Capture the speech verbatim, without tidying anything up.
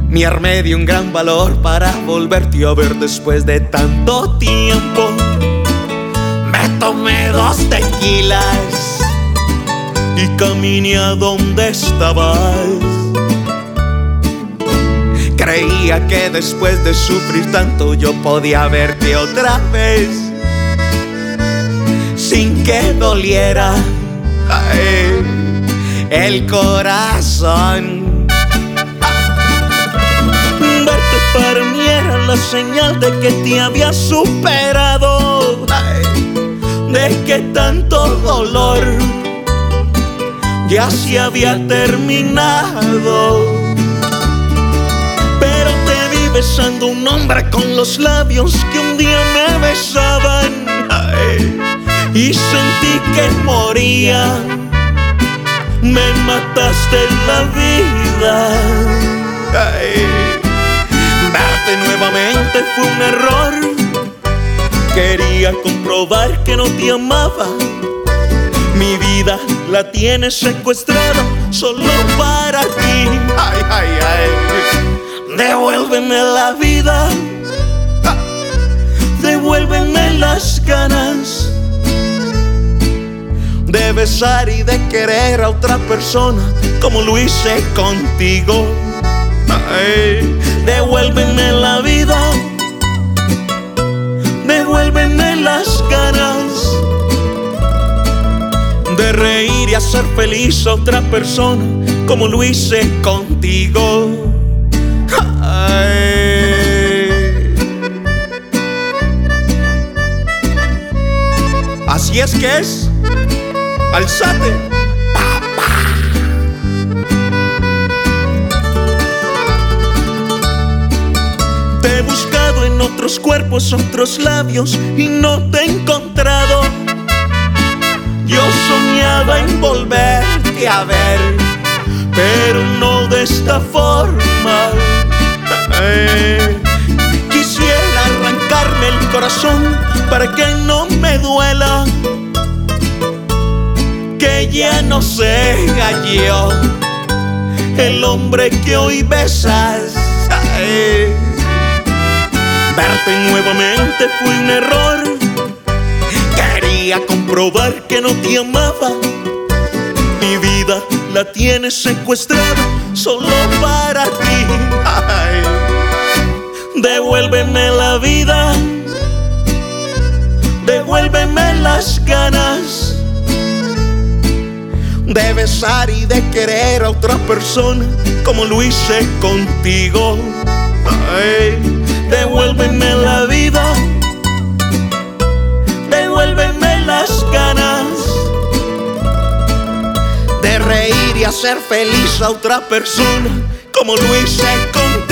Me armé de un gran valor para volverte a ver después de tanto tiempo. Me tomé dos tequilas y caminé a donde estabas. Creía que después de sufrir tanto yo podía verte otra vez sin que doliera, ay, el corazón. Verte para mí era la señal de que te había superado, ay, de que tanto dolor ya se había terminado. Pero te vi besando un hombre con los labios que un día me besaban, ay, y sentí que moría. Me mataste la vida, ay. Verte nuevamente fue un error. Quería comprobar que no te amaba. Mi vida la tienes secuestrada solo para ti. Ay, ay, ay. Devuélveme la vida, devuélveme las ganas de besar y de querer a otra persona como lo hice contigo. Ay, devuélveme la vida, devuélveme las ganas de reír y hacer feliz a otra persona como lo hice contigo. Ay. Así es que es. Alzate, papá. Te he buscado en otros cuerpos, otros labios y no te he encontrado. Yo soñaba en volverte a ver, pero no de esta forma. Eh, quisiera arrancarme el corazón para que no me duela, que ya no sea yo el hombre que hoy besas. Ay. Verte nuevamente fue un error. Quería comprobar que no te amaba. Mi vida la tienes secuestrada solo para ti. Ay. Devuélveme la vida, devuélveme las ganas de besar y de querer a otra persona como lo hice contigo. Ay, devuélveme la vida, devuélveme las ganas de reír y hacer feliz a otra persona como lo hice contigo.